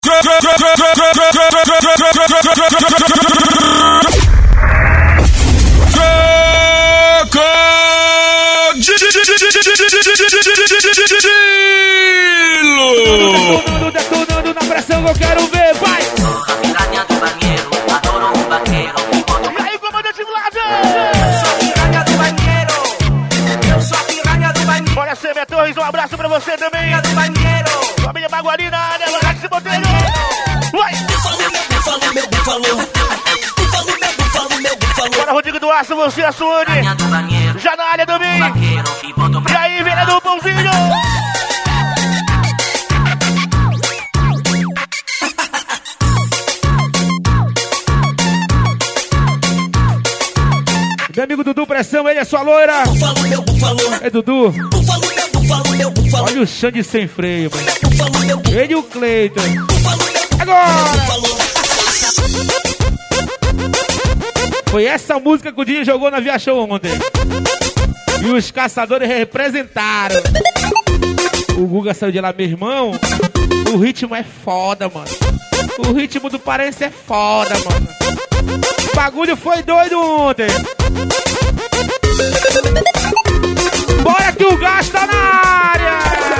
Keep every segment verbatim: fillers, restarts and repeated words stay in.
Tudo detonando na pressão que eu quero ver, vai! Piranha do banheiro, adoro um vaqueiro. E aí, comandante Vlad? Eu sou a piranha do banheiro. Eu sou a piranha do banheiro. Olha, Sêmia Torres, um abraço pra você também. Piranha do banheiro. Família Maguari na área, Lagarto esse botelho. Vai! Búfalo, meu búfalo. Búfalo, meu búfalo, meu búfalo. Bora, Rodrigo do Aço, você, a Suane. Piranha do banheiro. Já na área também. Vaqueiro que botou E aí, vereador Pãozinho? Meu amigo Dudu Pressão, ele é sua loira. Búfalo, meu búfalo. É Dudu. Búfalo, meu búfalo, meu búfalo. Olha o Xande sem freio, mano. Búfalo, meu búfalo. Ele e o Cleiton. Búfalo, meu Agora! búfalo. Foi essa música que o Dinho jogou na Via Show ontem. E os caçadores representaram. O Guga saiu de lá, meu irmão. O ritmo é foda, mano. O ritmo do Paraense é foda, mano. O bagulho foi doido ontem. Bora que o gás tá na área.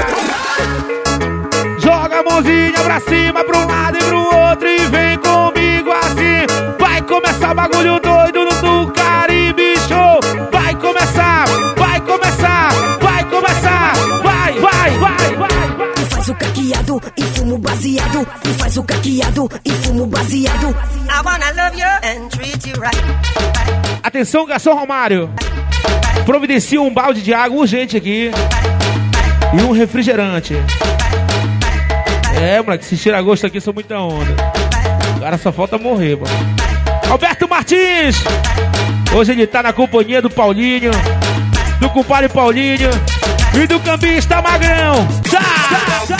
Joga a mãozinha pra cima, pra um lado e pro outro e vem comigo assim. Vai começar bagulho doido no, no Caribe Show. Vai começar, vai começar, vai começar. Vai, vai, vai, vai, vai. E faz o caqueado e fumo baseado. E faz o caqueado e fumo baseado. I wanna love you and treat you right. Atenção, garçom Romário. Providencia um balde de água urgente aqui. E um refrigerante. É, moleque, esses tira-gosto aqui são muita onda. O cara só falta morrer, mano. Alberto Martins. Hoje ele tá na companhia do Paulinho, do compadre Paulinho e do cambista Magrão. Já!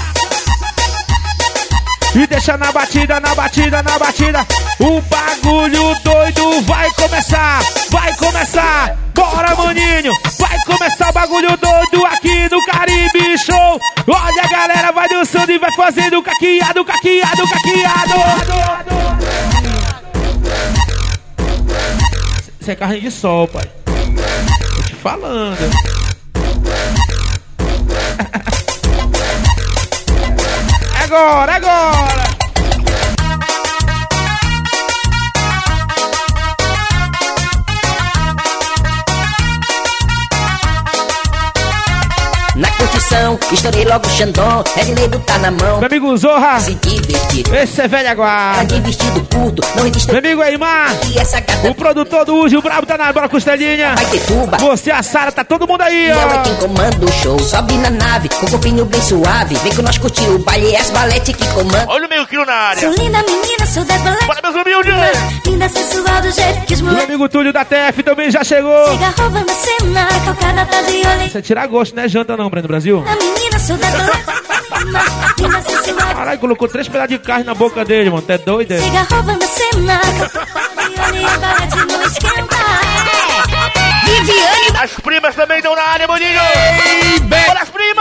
E deixa na batida, na batida, na batida. O bagulho doido vai começar, vai começar. Bora, maninho, vai começar o bagulho doido aqui no Caribe Show. Olha, a galera vai dançando e vai fazendo caqueado, caqueado, caqueado. Isso é carne de sol, pai. Tô te falando. Agora, agora! Na curtição, estourei logo o Xandão. Redneiro tá na mão. Meu amigo Zorra, Se divertir. esse é velha Era guarda. de vestido curto, não resiste. Meu amigo Eimar, E essa gata o produtor do Uji, o Brabo tá na bora costelinha. vai ter tuba. Você, a Sara, tá todo mundo aí, Ela é quem ó. comanda o show. Sobe na nave, com o corpinho bem suave. Vem com nós curtir o baile, é as balete que comanda. Olha o meio quilo na área. Sou linda menina, sou decolete. Bora, meus humildes. Linda, sensual do jeito que os Meu moleques amigo Túlio da T F também já chegou. chega roubando cena. Calcada tá de olho. Você tirar gosto, né? Janta não, Breno Brasil. Na menina, sou decolete. Linda, sensual. Caralho, colocou três pedaços de carne na boca dele, mano. Tá doido, é? Chega roubando cena. Calcada tá de olho e a balete não esquenta. Viviane As primas também estão na área, maninho. Bora, as primas.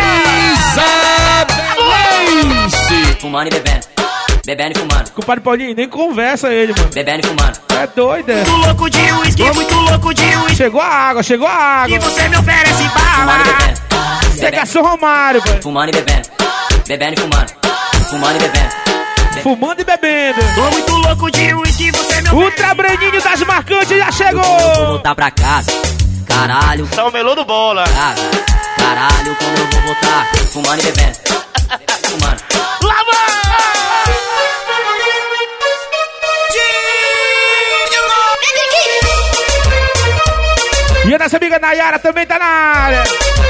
Fumando e bebendo. Bebendo e fumando. Compadre Paulinho, nem conversa ele, mano. Bebendo e fumando. É doido, é? Muito louco de uísque, muito louco de uísque. Chegou a água, chegou a água. Você me oferece Ah, bala. Fumando e bebendo. Você é garçom Romário, pai. Fumando e bebendo. Bebendo e fumando. Fumando e bebendo. Fumando e bebendo. Tô muito louco de uísque, você me Ultra Breninho das Marcantes já Vou chegou. voltar pra casa. Caralho, São o melô do bola. casa. Caralho, quando eu vou voltar. Fumando e bebendo. Fumando. Lava! E a nossa amiga Nayara também tá na área.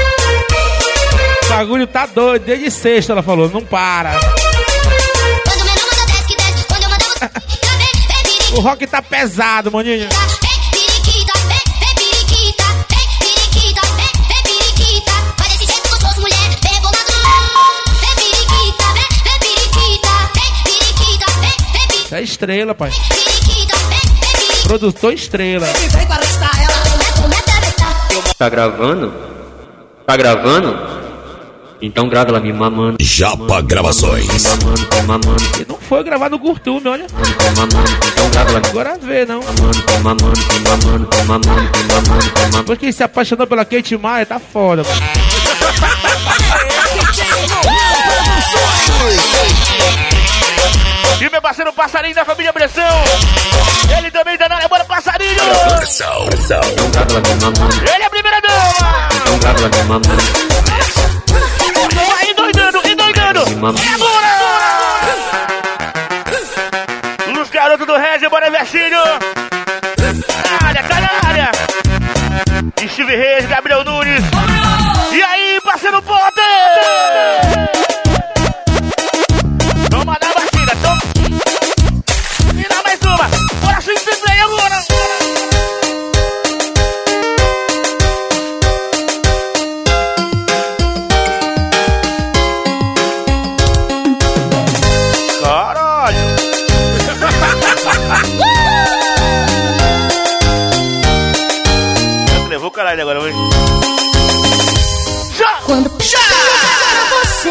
O bagulho tá doido, desde sexta ela falou, não para. Quando meu nome desce que desce, quando eu mando você. Vem, vem, O rock tá pesado, maninho. periquita. Vem, periquita. Vem, periquita. Vem, vem, periquita. Vai desse jeito gostoso, mulher. Vem rebolando. Vem, periquita. Vem, vem, periquita. Vem, periquita. Vem, vem, periquita. Isso é estrela, pai. Periquita. Vem, vem, periquita. Produtor estrela. vem pra arrestar ela. Começa a arrestar. Tá gravando? Tá gravando? então grava ela me mamando. Japa Gravações. Mamando, mamando. E não foi gravado no curtume, olha. Mamando, então grava ela me Agora vê, não. mamando, mamando, mamando, mamando, mamando, mamando. Depois que se apaixonou pela Kate Maia, tá foda, mano. E meu parceiro Passarinho da família Pressão. Ele também tá na área, bora Passarinho! Pressão, pressão. Então grava ela me mamando. Ele é a primeira dama! Então grava ela me mamando. Vai endoidando, endoidando! Me mamando. É bora! Os garotos do Regi, bora Vestinho! Área, tá na área! Steve Reis, Gabriel Nunes! E aí, parceiro Potter! Toma na batida, toma! E dá mais uma! Bora se entender agora! Caralho! Levou o caralho agora, hoje. Já! Quando já você,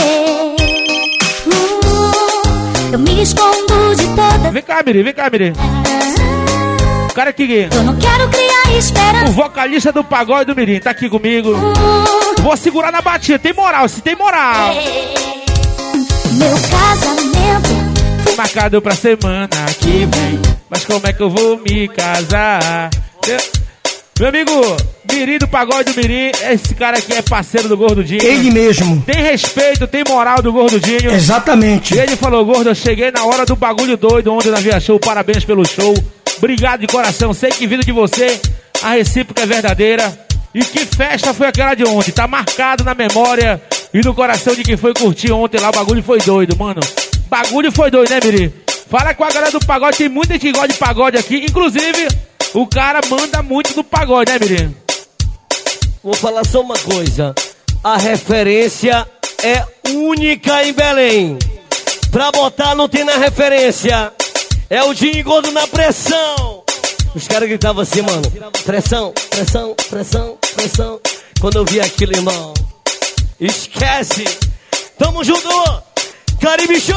uh, eu me escondo de toda. Vem cá, Miri, vem cá, Miri. O cara aqui, Eu não quero criar o esperança. vocalista do pagode do Mirim, tá aqui comigo. Uh, Vou segurar na batida, tem moral, se tem moral. Meu casamento Foi marcado pra semana que vem, mas como é que eu vou me casar? Meu amigo, Mirim do pagode do Mirim, esse cara aqui é parceiro do Gordudinho. Ele mesmo. Tem respeito, tem moral do Gordudinho. Exatamente. E ele falou, Gordo, eu cheguei na hora do bagulho doido ontem na Via Show, parabéns pelo show. Obrigado de coração, sei que vindo de você, a recíproca é verdadeira. E que festa foi aquela de ontem, tá marcado na memória e no coração de quem foi curtir ontem lá, o bagulho foi doido, mano. Bagulho foi doido, né, Mirim? Fala com a galera do pagode, tem muita gente que gosta de pagode aqui, inclusive, o cara manda muito do pagode, né, Mirim? Vou falar só uma coisa. A referência é única em Belém. Pra botar não tem na referência. É o Dinho Gordo na pressão. Os caras gritavam assim, mano. Pressão, pressão, pressão, pressão. Quando eu vi aquilo, irmão, esquece. Tamo junto. Caribe Show.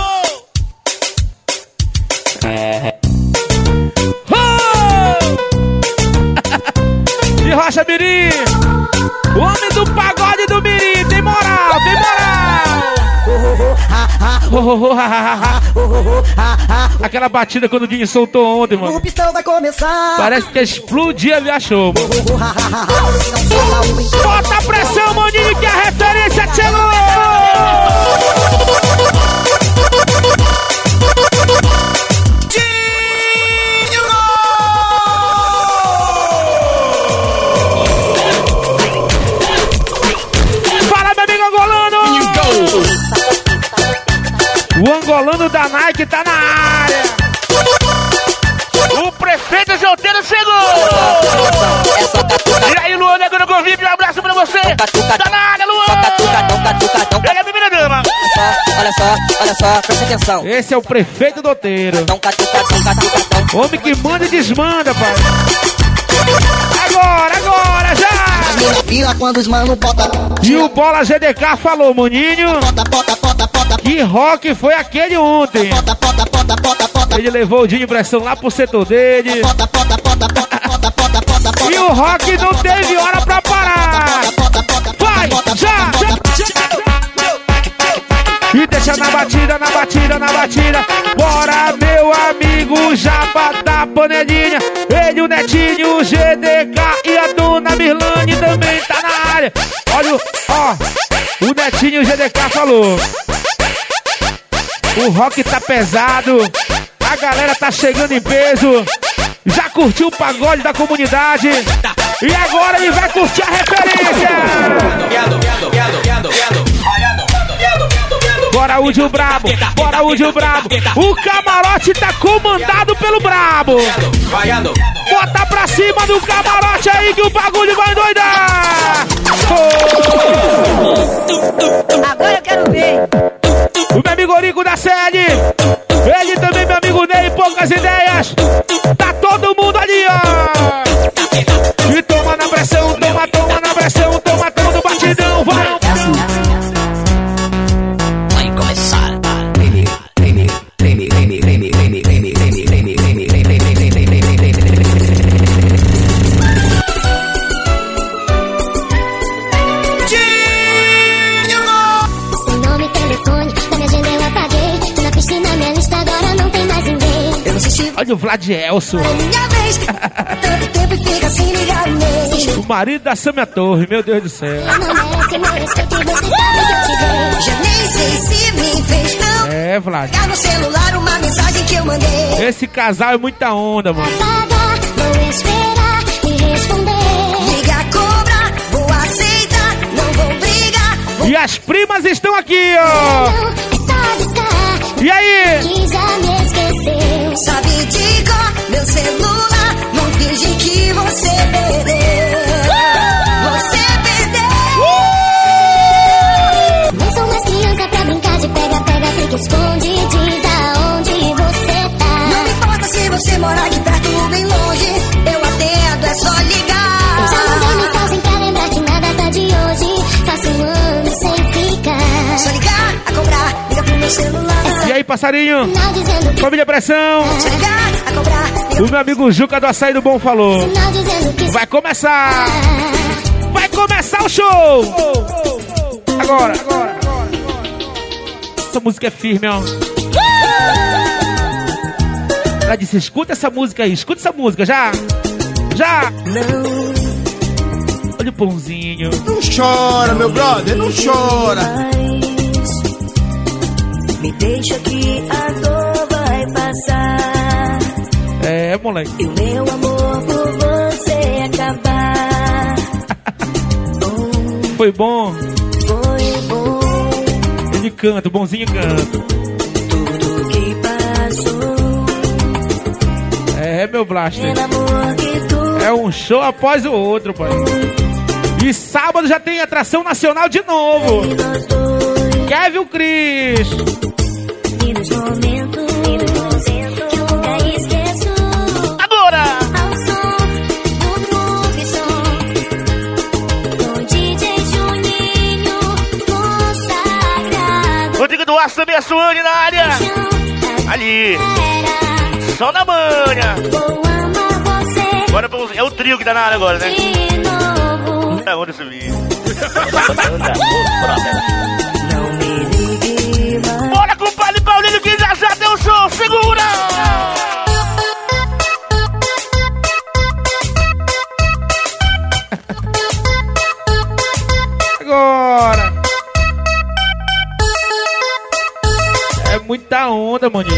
De Rocha Mirim, o homem do pagode do Mirim, tem moral, tem moral. Aquela batida quando o Dinho soltou ontem, mano. O pistão vai começar. Parece que explodia a Via Show, mano. Bota a pressão, maninho, que a referência chegou. O angolano da Nike tá na área. O prefeito Joteiro chegou. E aí, Luan, negro no convite, um abraço pra você. Tá na área, Luan. Ele é a primeira dama. Olha só, olha só, presta atenção. Esse é o prefeito Doteiro. Homem que manda e desmanda, pai. Agora, agora, já. Pila quando os mano bota. E o Bola G D K falou, maninho, Bota, bota, bota, bota. que rock foi aquele ontem. Bota, bota, bota, bota, bota. Ele levou o Dinho Pressão lá pro setor dele. Bota, bota, bota, bota, bota, bota, bota, bota. E o rock não teve hora pra parar. Vai, já, já. E deixa na batida, na batida, na batida. Bora, meu amigo Japa da panelinha. Ele, o Netinho, o G D K e a dona Mirlane também tá na área. Olha o, ó, o Netinho e o G D K falou. O rock tá pesado, a galera tá chegando em peso. Já curtiu o pagode da comunidade e agora ele vai curtir a referência. Bora o Dio Brabo, bora o Dio Brabo. O camarote tá comandado pelo Brabo. Bota pra cima do camarote aí que o bagulho vai endoidar. Oh. Agora eu quero ver. O meu amigo Rico da sede. Ele também, meu amigo Ney, poucas ideias. Tá todo mundo ali, ó. E toma na pressão, toma, toma na pressão, toma, toma no batidão, vai. Olha o Vladielso. É minha vez. Tanto tempo e fica sem ligar nem. O marido da Samia Torre, meu Deus do céu. Não merece meu respeito e você sabe que eu te dei. Já nem sei se me fez tão. É, Vlad. Pegar no celular uma mensagem que eu mandei. Esse casal é muita onda, mano. Apagar, vou esperar e responder. Ligar, cobrar, vou aceitar. Não vou brigar. Vou... E as primas estão aqui, ó. Não, é só discar. E aí? Que já me esqueceu. Sabe de cor meu celular. Não finge que você perdeu. Você perdeu. Não sou mais criança pra brincar de pega, pega, fica esconde. Diz aonde você tá. Não me importa se você mora aqui perto ou bem longe. Eu atendo, é só ligar. Eu já mandei mensagem pra lembrar que nada tá de hoje. Faço um ano sem ficar. Só ligar, a cobrar, liga pro meu celular. E aí, passarinho? Sinal dizendo que Família Pressão. Só ligar, a cobrar, liga O meu amigo Juca do Açaí do Bom falou. Sinal dizendo que Vai começar. Vai começar o show. Agora. Essa música é firme, ó. Ela disse, escuta essa música aí. Escuta essa música, já. Já. Olha o pãozinho. Não chora, meu brother, não chora. Me deixa que a dor vai passar. É, moleque. E o meu amor por você acabar. Foi bom? Foi bom. Ele canta, o bonzinho canta. Tudo que passou. É, meu Blaster. Pelo amor que tu É um show após o outro, pai. E sábado já tem atração nacional de novo. nós dois. Kevin Cris. E nos momentos, e nos momentos que eu nunca esqueço. Agora! ao som do Clube Som. Com D J Juninho consagrado. Rodrigo Duarte também, a Suane na área. Ali. Só na manha. Vou amar você Agora é o trio que tá na área agora, né? de novo. É onde subir. Não me ligue mais. Bora, compadre Paulinho, que já já deu show. Segura! Agora. É muita onda, maninho.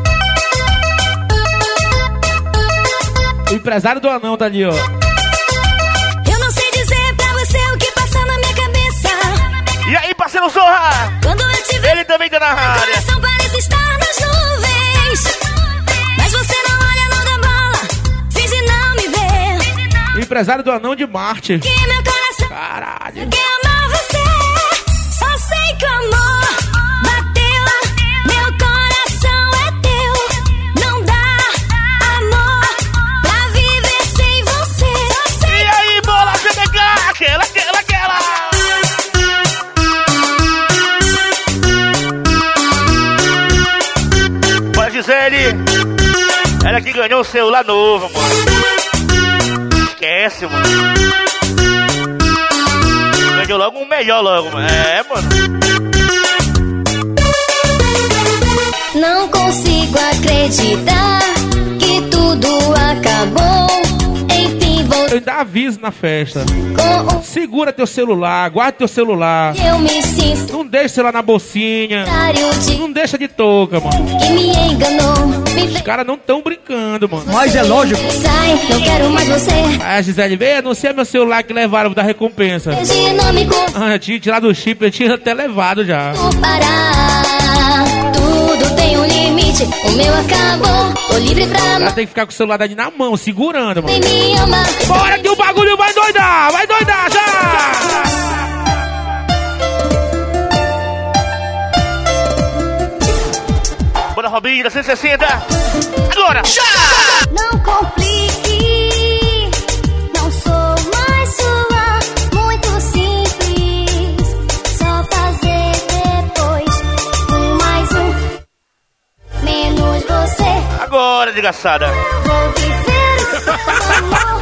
O empresário do anão tá ali, ó. Eu não sei dizer pra você o que passa na minha cabeça. E aí, parceiro Zorra? Quando eu te vejo, Ele também tá na meu área. coração parece estar nas nuvens. Mas você não olha, não dá bola. Finge não me ver. O empresário do anão de Marte. Que meu coração Caralho. quer amar você. Só sei que o amor bateu. Meu coração é teu. Não dá amor pra viver sem você. Só sei. E aí, bola, G B K? Aquela, aquela, aquela. Olha, Gisele. Ela que ganhou o celular novo, mano. Esquece, mano. Ganhou logo um melhor logo, mano. É, mano. Não consigo acreditar que tudo acabou. Enfim, vou Eu ainda aviso na festa. com o Segura teu celular, guarda teu celular. que eu me sinto Não deixa o celular na bolsinha. otário de Não deixa de touca, mano. que me enganou. Me Os caras não tão brincando, mano. Mas é lógico. sai, não quero mais você. Aí a Gisele veio, anuncia meu celular que levaram da recompensa. Hoje não me Ah, tinha tirado o chip, eu tinha até levado já. consigo parar. Tudo tem um limite, o meu acabou. Tô livre pra Ela amar tem que ficar com o celular dali na mão, segurando, mano. e me amar. Bora que o bagulho vai doidar! Vai doidar já! Bora, Robinho, da cento e sessenta. Agora! Não complique, não sou mais sua, muito simples. Só fazer depois um mais um, menos você. Agora, desgraçada. Vou viver amor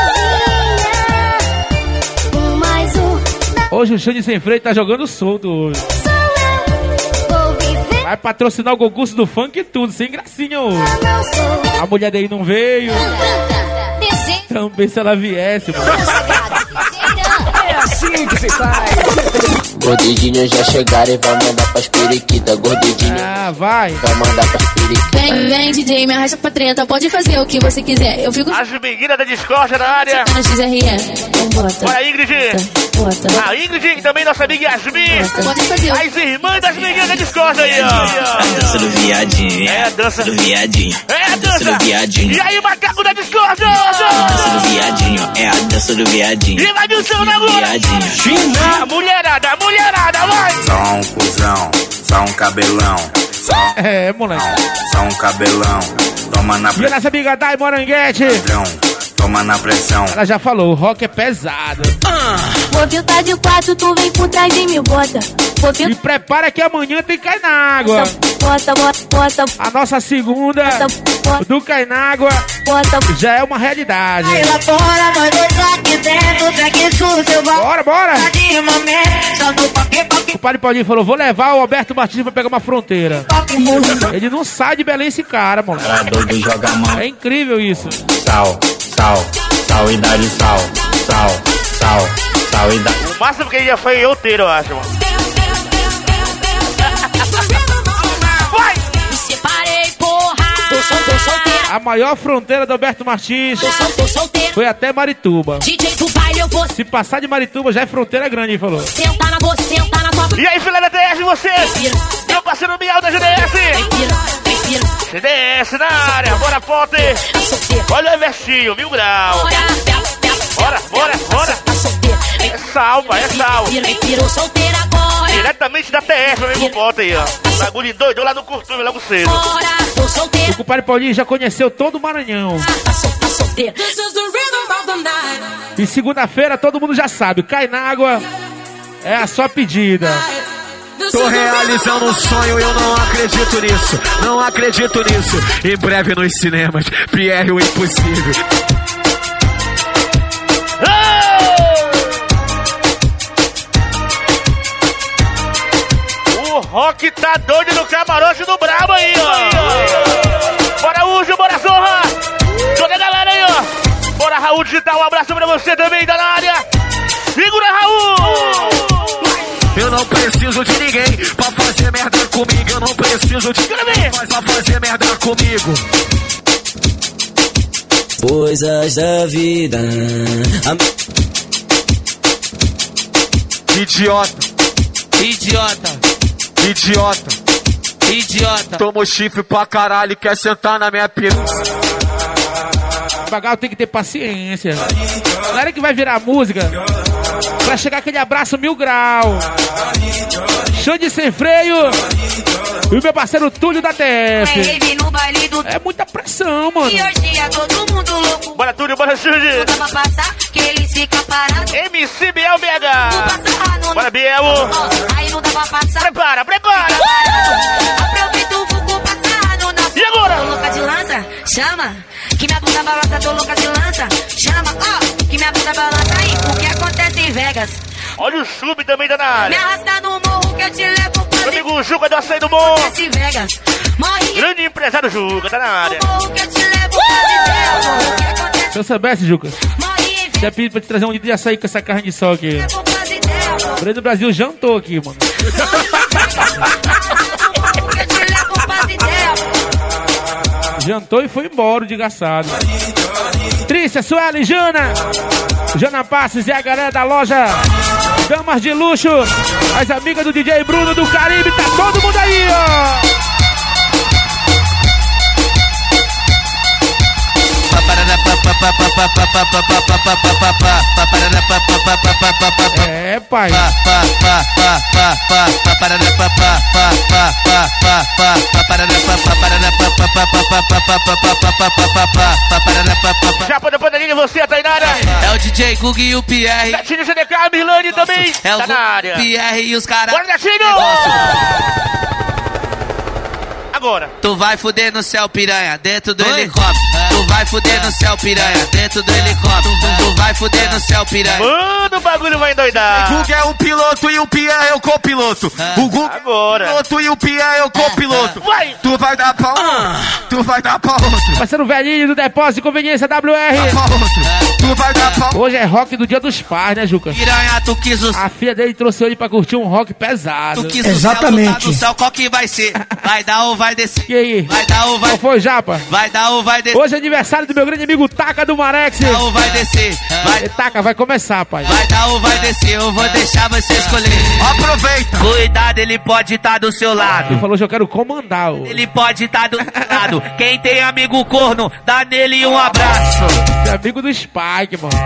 sozinha. Um mais um, Hoje o Xande Sem Freio tá jogando solto hoje. sou eu. Vou viver Vai patrocinar o concurso do funk e tudo, sem gracinha hoje. A mulher daí não veio. Também se ela viesse, mano. É assim que se faz. Gordidinho já chegaram e vai mandar pras periquitas. Gordidinho ah, vai. vai mandar pras periquitas. Vem, vem, D J, me arrasta pra treta. Pode fazer o que você quiser. Eu fico... As meninas da Discord na área. Na X R E. Então bota. Olha a Ingrid. Bota, bota. A Ingrid e também nossa amiga Yasmin. Bota. Pode fazer. As irmãs das meninas da Discord aí, ó. A dança do viadinho. É a dança do viadinho. É a dança do viadinho. E aí, macaco da Discord. A dança do viadinho. É a dança do viadinho. E vai do seu namoro. Viadinho. A mulherada, a mulherada, vai. Só um cuzão, só um cabelão. Só, é, moleque. Só um cabelão. Toma na pressão. E a nossa amiga Dai Moranguete. Toma na pressão. Ela já falou, o rock é pesado. Ah. Vou filtrar de quatro, tu vem por trás de mim, bota. Vou E prepara que amanhã tem Cai na Água. Bota, bota, bota. A nossa segunda bota, do Cai na Água bota. já é uma realidade. Aí lá fora, nós dois aqui dentro, segue sujo, eu vou. Bora, bora. Só no paque, paque. O padre Paulinho falou, vou levar o Alberto Martins pra pegar uma fronteira. Ele não sai de Belém esse cara, mano. É incrível isso. Sal, sal, sal e dá de sal. Sal, sal, sal e dá. O máximo que ele já foi outeiro, eu acho, mano. Vai! Me separei, porra. Tô, sol, tô solteira. A maior fronteira do Alberto Martins Tô, sol, tô solteira. foi até Marituba. D J do baile, eu vou. Se passar de Marituba já é fronteira grande, ele falou. Senta na você, senta na tua. E aí, filha da T S, você? Meu parceiro Miau da G D S. G D S na área, bora, Pote. Olha o Evertinho, mil graus. Bora, bora, bora. É sal, pai, é sal. Diretamente da T S, meu amigo Pote aí, ó. Bagulho doido lá no Curtume, logo cedo. O compadre Paulinho já conheceu todo o Maranhão. E segunda-feira todo mundo já sabe, Cai na Água é a sua pedida. Tô realizando um sonho, eu não acredito nisso. Não acredito nisso. Em breve nos cinemas, Pierre o Impossível. O rock tá doido no camarote do Brabo aí, ó. Bora, Ujo, bora, Zorra. Toda a galera aí, ó. Bora, Raul Digital, um abraço pra você também, da área. Segura, Raul. Eu não preciso de ninguém pra fazer merda comigo. Eu não preciso de ninguém pra fazer merda comigo. Coisas da vida. Idiota. Idiota. Idiota. Idiota. Tomou chifre pra caralho e quer sentar na minha pica. Pagal tem que ter paciência. Na hora que vai virar música, vai chegar aquele abraço mil grau. Show de sem freio. E o meu parceiro Túlio da T F. É muita pressão, mano. E hoje é todo mundo louco. Bora, Túlio, bora, Xande. Não dá pra passar, que eles ficam parados. M C Biel B H. No... Bora, Biel. Oh, aí não dá pra passar. Prepara, prepara. Aproveita o fogo passado na... E agora? Tô louca de lança, chama. Que minha bunda balança, tô louca de lança. Chama, ó, oh, que minha bunda balança aí. O que acontece em Vegas? Olha o Chub também tá na área. Me arrasta no morro que eu te levo pra... Meu amigo Juca do Açaí do Morro. Acontece em Vegas. Morre. Grande empresário Juca, tá na área. Morro que eu te levo pra... Se eu soubesse, Juca, já pedi pra te trazer um dia de açaí com essa carne de sol aqui. O Rei do Brasil jantou aqui, mano. Jantou e foi embora, o desgraçado. Trícia, Sueli, Jana. Jana Passos e a galera da loja Damas de Luxo. As amigas do D J Bruno do Caribe. Tá todo mundo aí, ó. É, pai. Já pode poder você, Tainara. É o D J Gug e o Pierre. Netinho G D K, a Milane também. É tá o na área. Pierre e os caras. Bora, Netinho! Agora. Tu vai fuder no céu, piranha, dentro do Oi? helicóptero. Tu vai fuder no céu, piranha, dentro do helicóptero. Tu vai fuder no céu, piranha. Mano, o bagulho vai endoidar. O Guga é o piloto e o Pia é o copiloto. O Guga é o piloto e o Pia é o copiloto. Vai. Tu vai dar pra um, tu vai dar pra outro. Parceiro velhinho do Depósito de Conveniência W R. Pra outro. Tu vai dar pra Hoje é rock do Dia dos Pais, né, Juca? Piranha, tu quis o... A filha dele trouxe ele pra curtir um rock pesado. Tu quis Exatamente. o céu, tu tá no céu, qual que vai ser? Vai dar ou vai descer? E aí? Vai dar ou vai... Qual foi, Japa? Vai dar ou vai descer? Hoje é aniversário do meu grande amigo Taca do Marex. Vai dar ou vai descer? Vai... E, Taca, vai começar, pai. Vai dar ou vai descer? Eu vou deixar você escolher. Aproveita. Cuidado, ele pode estar do seu lado. Ele falou que eu quero comandar. Ó. Ele pode estar do seu lado. Quem tem amigo corno, dá nele um abraço. É amigo do Spike, mano.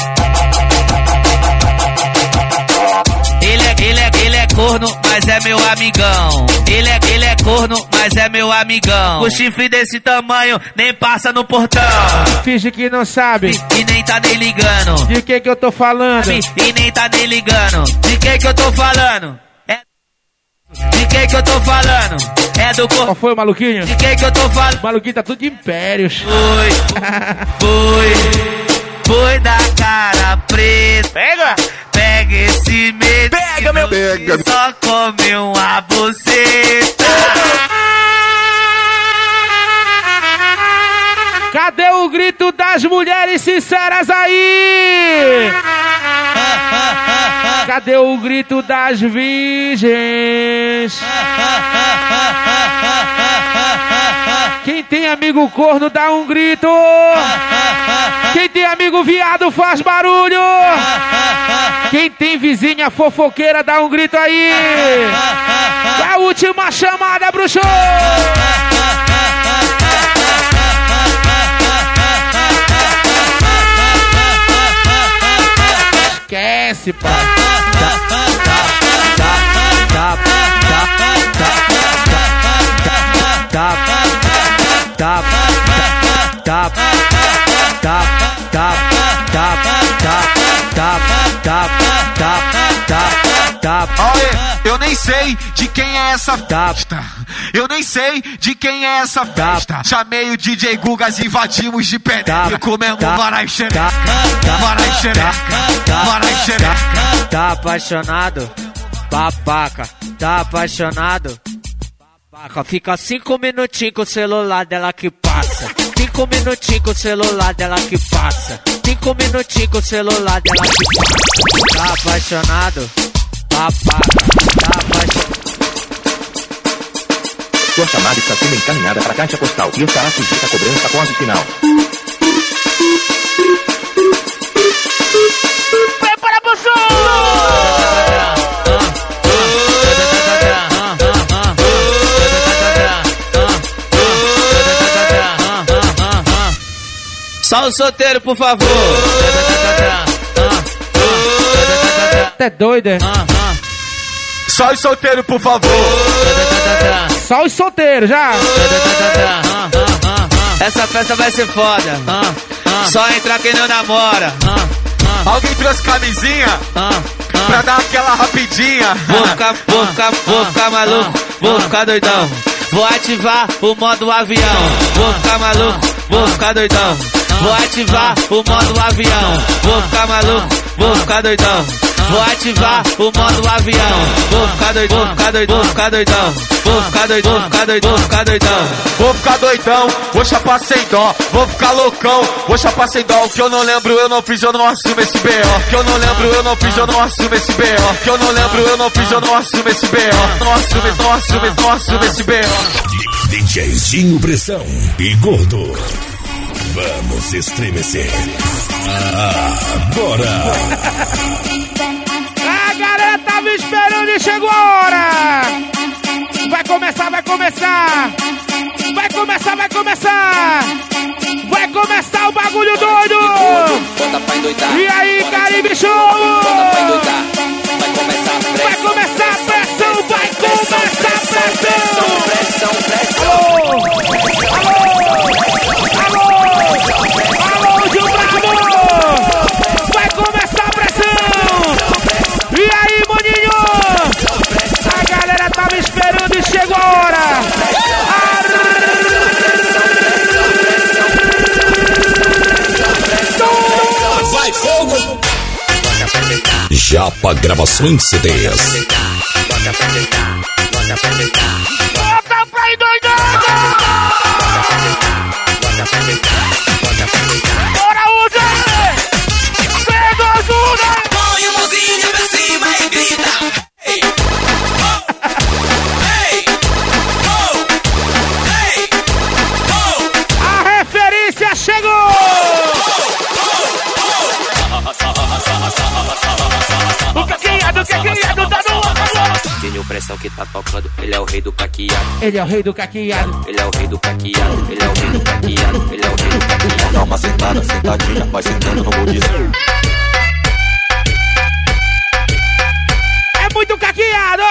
Ele é, ele é, ele é corno, mas é meu amigão. Ele é, ele é corno, mas é meu amigão. O chifre desse tamanho nem passa no portão. Finge que não sabe. E, e nem tá nem ligando. De que que eu tô falando? E, e nem tá nem ligando. De que que eu tô falando? É... De que que eu tô falando? É do corpo. Qual foi o maluquinho? De que que eu tô falando? O maluquinho tá tudo de impérios. Foi, foi, foi da cara preta. Pega! Pega esse medo. Pega, meu. Pega. Só come uma buceta. Cadê o grito das mulheres sinceras aí? Cadê o grito das virgens? Quem tem amigo corno dá um grito. Quem tem amigo viado faz barulho. Quem tem vizinha fofoqueira dá um grito aí. É a última chamada, bruxo. Esquece, pai. Eu nem sei de quem é essa festa. Eu nem sei de quem é essa festa. Chamei o D J Gugas e invadimos de pé. E comemos varai xereca. Varai xereca. Varai xereca. Tá apaixonado? Babaca. Tá apaixonado? Babaca. Fica cinco minutinhos com o celular dela que passa. Cinco minutinhos com o celular dela que passa. Cinco minutinhos com o celular dela que passa. Tá apaixonado? Babaca. Tá apaixonado? Sua chamada está sendo encaminhada para a caixa postal e estará sujeita a cobrança após o final. Prepara pro show! Só o solteiro, por favor. Tá doido, é? Só os solteiros, por favor. Só os solteiros, já. Essa festa vai ser foda. Só entrar quem não namora. Alguém trouxe camisinha? Pra dar aquela rapidinha. Vou ficar, vou ficar, vou ficar maluco. Vou ficar doidão. Vou ativar o modo avião. Vou ficar maluco, vou ficar doidão. Vou ativar o modo avião. Vou ficar maluco, vou ficar doidão. Vou ativar o modo avião. Vou ficar doidão, vou ficar doidão, vou ficar doidão. Vou ficar doidão, vou ficar doidão, vou ficar doidão. Vou ficar doidão, vou chapar sem dó. Vou ficar loucão, vou chapar sem dó. O que eu não lembro, eu não fiz, eu não assumo esse B O. O que eu não lembro, eu não fiz, eu não assumo esse B O. O que eu não lembro, eu não fiz, eu não assumo esse B O. Não assumo, não assumo, não assumo esse B O. DJzinho Pressão e Gordo. Vamos estremecer. Agora. A galera tava esperando e chegou a hora. Vai começar, vai começar. Vai começar, vai começar. Vai começar o bagulho doido. E aí, Caribe Show. Vai começar a pressão. Vai começar a pressão. Vai começar a pressão. Pressão, pressão. Alô, alô. Alô, Gil Bravo! Vai começar a pressão! E aí, maninho? A galera tava esperando e chegou a hora! Japa Gravações C Ds. Bota pra deitar, bota pra deitar, bota pra endoidar. Bota pra deitar, bota pra deitar. Bora, Uda! Pega ajuda! Põe o mãozinho pra cima e grita. Ei! Ei! Oh! Ei! Oh! A referência chegou! O caquinha do caquinha do tá no Tenho pressão que tá tocando, ele é o rei do caqueado. Ele é o rei do caqueado. Ele é o rei do caqueado, ele é o rei do caqueado, ele é o rei do caqueado. Dá uma sentada, sentadinha, vai sentando no rodízio. É muito caqueado!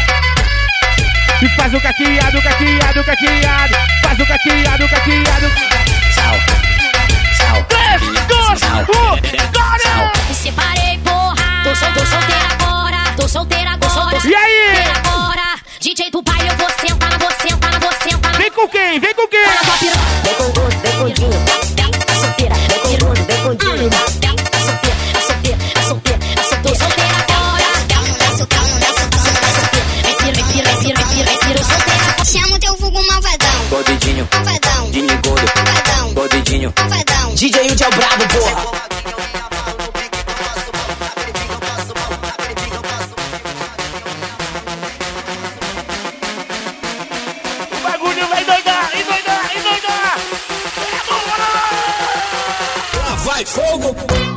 E faz o caqueado, caqueado, caqueado. Faz o caqueado, caqueado. Tchau. Tchau. três, dois, um, bora! Me separei, porra. Tô, sol, tô solteira agora. Tô solteira agora. E aí? Solteira agora. D J do pai, eu vou sentar, vou sentar, vou sentar. Vem com quem? Vem com quem? Vem com gosto, vem com dinho. A solteira, vem com gosto, vem com dinho. A solteira, a solteira, a solteira, a solteira. Tô solteira agora. Não desce o carro, não desce o carro, não desce o carro. Respira, respira, respira, respira, respira. Solteira. Chama o teu vulgo malvadão. Bodidinho, Malvadão. Dini gordo, Malvadão. bodidinho. Malvadão. D J Udi é o brabo, porra. O bagulho vai doidar, e doidar, e doidar! Lá vai fogo!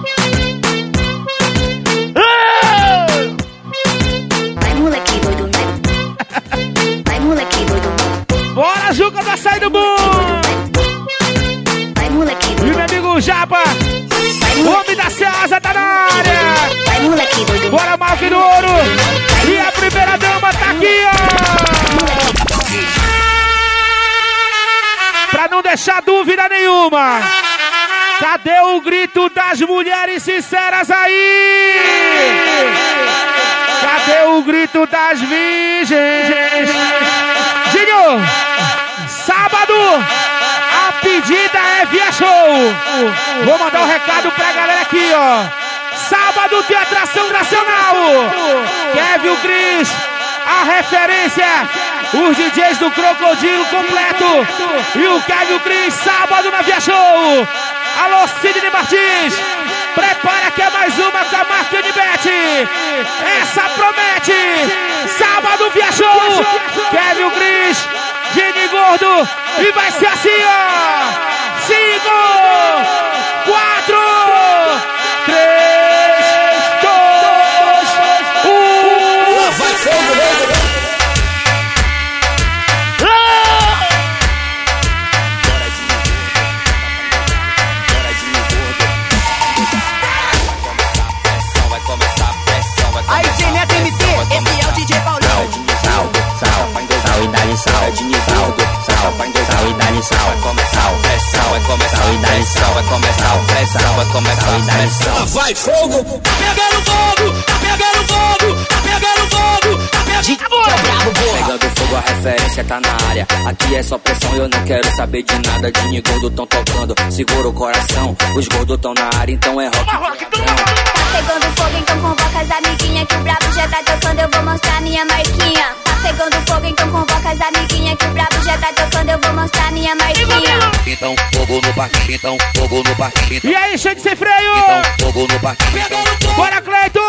Vai, moleque doido, vai. Vai, moleque doido. Bora, Juca, da saída do boom! Vai, moleque E doido. meu amigo Japa, o homem da Ceasa tá na área! Vai, moleque doido. Bora, Malque do Ouro! E a primeira dama tá aqui, ó! Pra não deixar dúvida nenhuma, cadê o grito das mulheres sinceras aí? Cadê o grito das virgens? Ginho, sábado, a pedida é via show. Vou mandar um recado pra galera aqui, ó. Sábado tem atração nacional. Kevin Cris, a referência, os D Js do Crocodilo completo. E o Kevin Cris, sábado na Via Show. Alô, Sidney Martins, prepara que é mais uma com a marca Unibet. Essa promete. Sábado Via Show. Kevin Cris, Gini Gordo. E vai ser assim, ó. Cinco, quatro, três, dois, um. Vai fogo, nego. Aí, Geneta M T, esse é o D J Paulinho. Sal, sal, sal e dá-lhe sal. Sal, sal, sal e dá-lhe sal. Sal, Pressão vai começar, sal e dá-lhe pressão sal. vai começar, pressão vai começar, Sal e dá-lhe sal. Lá vai fogo! Tá pegando fogo, tá pegando fogo, tá pegando fogo, tá pegando D J é o brabo, porra. Pegando fogo, a referência tá na área. Aqui é só pressão, eu não quero saber de nada. Dini gordo tão tocando, segura o coração. Os gordos tão na área, então é rock. Tá pegando fogo, então convoca as amiguinhas que o brabo já tá tocando, eu vou mostrar minha marquinha. Tá pegando fogo, então convoca as amiguinhas que o brabo já tá tocando, eu vou mostrar minha marquinha. Então, fogo no parque, então, fogo no parque. Então, E aí, cheio sem freio. então, fogo no parque. Então, Bora, Cleiton.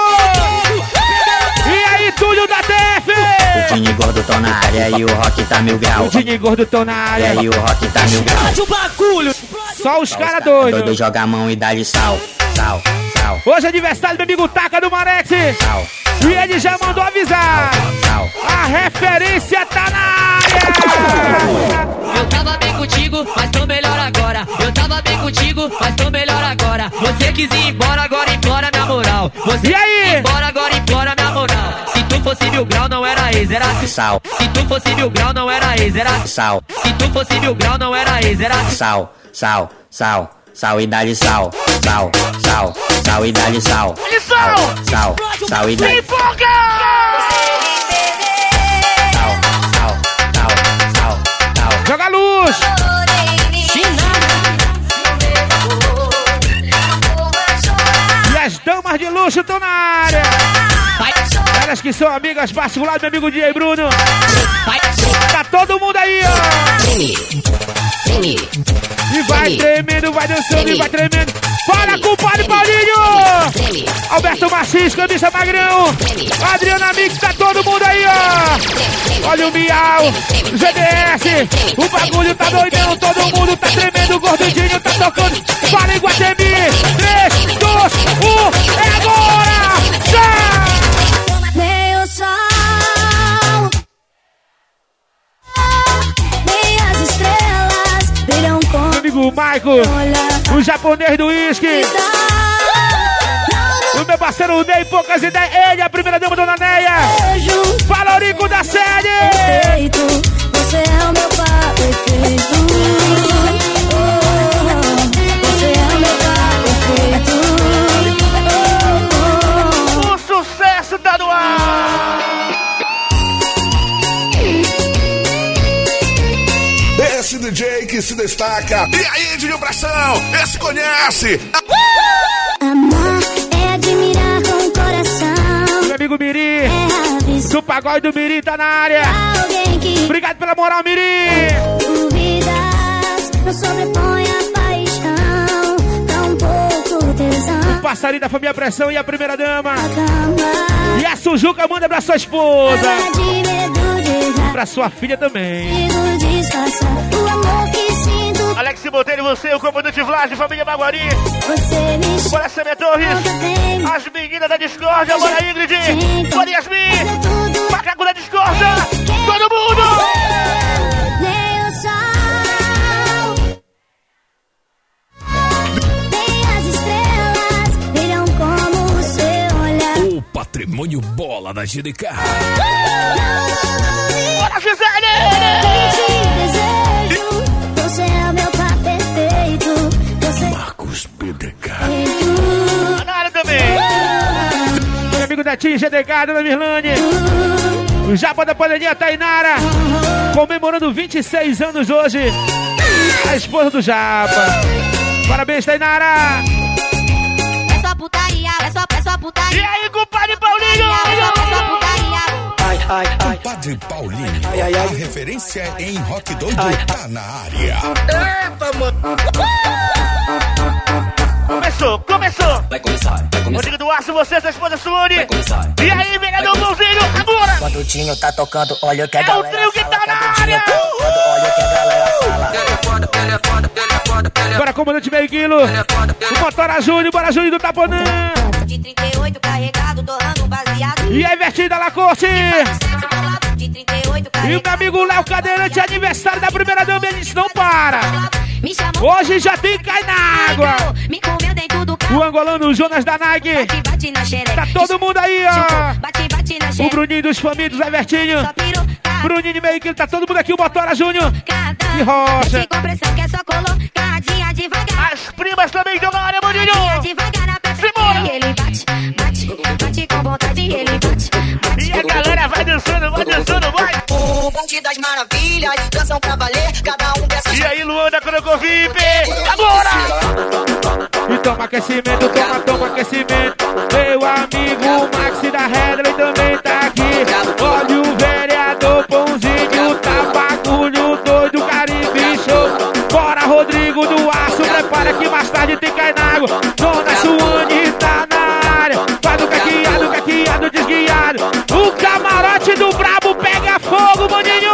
E aí, Túlio da T F. O Dini gordo tão na área e o rock tá mil grau. O Dini Gordo tão na E área. aí o rock tá mil grau. Explode o bagulho. Só os caras Doido doidos. joga a mão e dá-lhe sal. Sal, sal, Hoje é aniversário do meu amigo Taca do Marex. sal. E ele já mandou avisar. Sal. A referência tá na área. Eu tava bem contigo, mas tô melhor agora. Eu tava bem contigo, mas tô melhor agora. Você quis ir embora, agora implora minha moral. Você E aí? quis ir embora, agora implora minha moral. Se tu fosse mil grau, não era ex, era Sal, Se tu fosse mil grau, não era ex, era sal, Se tu fosse mil grau, não era ex, era sal, sal, sal, sal e dá-lhe sal. Sal, sal, sal e dá-lhe sal. Sal. Sal, sal e dá-lhe Pipoca! sal, sal, sal, sal, sal. Joga a luz. E as damas damas de luxo estão na área. Elas que são amigas particulares, meu amigo D J Bruno. Tá todo mundo aí, ó. E vai tremendo, vai dançando e vai tremendo. Fala, compadre Paulinho! Alberto Martins, camisa magrão. Adriana Mix, tá todo mundo aí, ó. Olha o Miau, G D S. O bagulho tá doidão, todo mundo tá tremendo. O gordinho tá tocando. Fala, Iguatemi. três, dois, um, é agora! Já! Nem o sol, nem as estrelas virão com meu amigo Maico, o japonês do uísque. O meu parceiro Ney, poucas ideias. Ele, a primeira dama, Dona Neia. Fala, Aurico da sede. Você é o meu par perfeito. Você é o meu par perfeito. O sucesso tá no ar. Esse D J que se destaca. E aí, Dinho Pressão? Esse conhece. Amar é admirar com o coração. Meu amigo Miri, é do pagode do Miri tá na área. Obrigado pela moral, Miri. Duvidas não sobrepõe a paixão. Tão pouco tesão. O passarinho da família Pressão e a primeira dama. E a Sujuca manda pra sua esposa. E pra sua filha também. O amor que sinto. Alex Botelho, você, o comandante Vlad, família Maguari. Bora, Samia Torres. As meninas da discórdia. Bora, Ingrid. Bora, Yasmin. Macaco da discórdia. Todo mundo. Nem o sol, nem as estrelas virão como o seu olhar. O patrimônio bola da G D K. Bora, Gisele. Te desejo. Você é o meu par perfeito. Você Marcos B D K. Tá na área também. Meu amigo Netinho, G D K, Dona Mirlane. O Japa da Pandemia, Tainara. Comemorando vinte e seis anos hoje. A esposa do Japa. Parabéns, Tainara. É só putaria, é só, é só putaria. E aí, compadre Paulinho? É só, é só putaria. Ai, ai, ai. Compadre Paulinho, ai, ai, ai. A referência em rock doido tá na área. Eita, mano. Começou, começou. Vai começar, vai começar. Rodrigo do Aço, você, sua esposa Suane. Vai começar. E aí, vereador Mãozinho, agora. Quando o Dinho tá tocando, olha o que a É o galera trio que fala. tá na Quando o Dinho área. tá tocando, olha o que a galera fala. Ele é foda, ele é foda, ele é foda, ele é Bora, comandante meio quilo. O Motora Júnior, bora Júnior do Taponã. De trinta e oito carregado, torrando baseado. E aí, Vertinho da Lacoste. De trinta e oito E o carregado. meu amigo Léo Cadeirante, aniversário da primeira dama, ele disse, não para. Me chamou. Hoje já tem cai na água. Me comeu dentro do carro. O angolano Jonas da Nike. Bate, bate na xereca. Tá todo mundo aí, ó. Bate, bate na O xereca. Bruninho dos famílios, Zé Vertinho. Só piro, tá. Bruninho de meio quilo, tá todo mundo aqui. O Motora Júnior. Canta. E Rocha. Desce com pressão que é só colocadinha devagar. As primas também estão na área, Bruninho. Coloquinha devagar na peça. Simbora. E ele bate, bate, bate com vontade. E ele bate, bate. E a galera vai dançando, vai dançando, vai. O bonde das maravilhas, dançam pra valer, cada um dessas. E aí, Luan da Crocovip. Agora! E toma aquecimento, toma, toma aquecimento. Meu amigo Maxi da Redley também tá aqui. Olha o vereador Pãozinho, tá bagulho doido, Caribe Show. Bora, Rodrigo do Aço, prepara que mais tarde tem cai na água. Dona Suane tá na área. Faz o caqueado, caqueado, desguiado. O camarote do brabo pega fogo, maninho.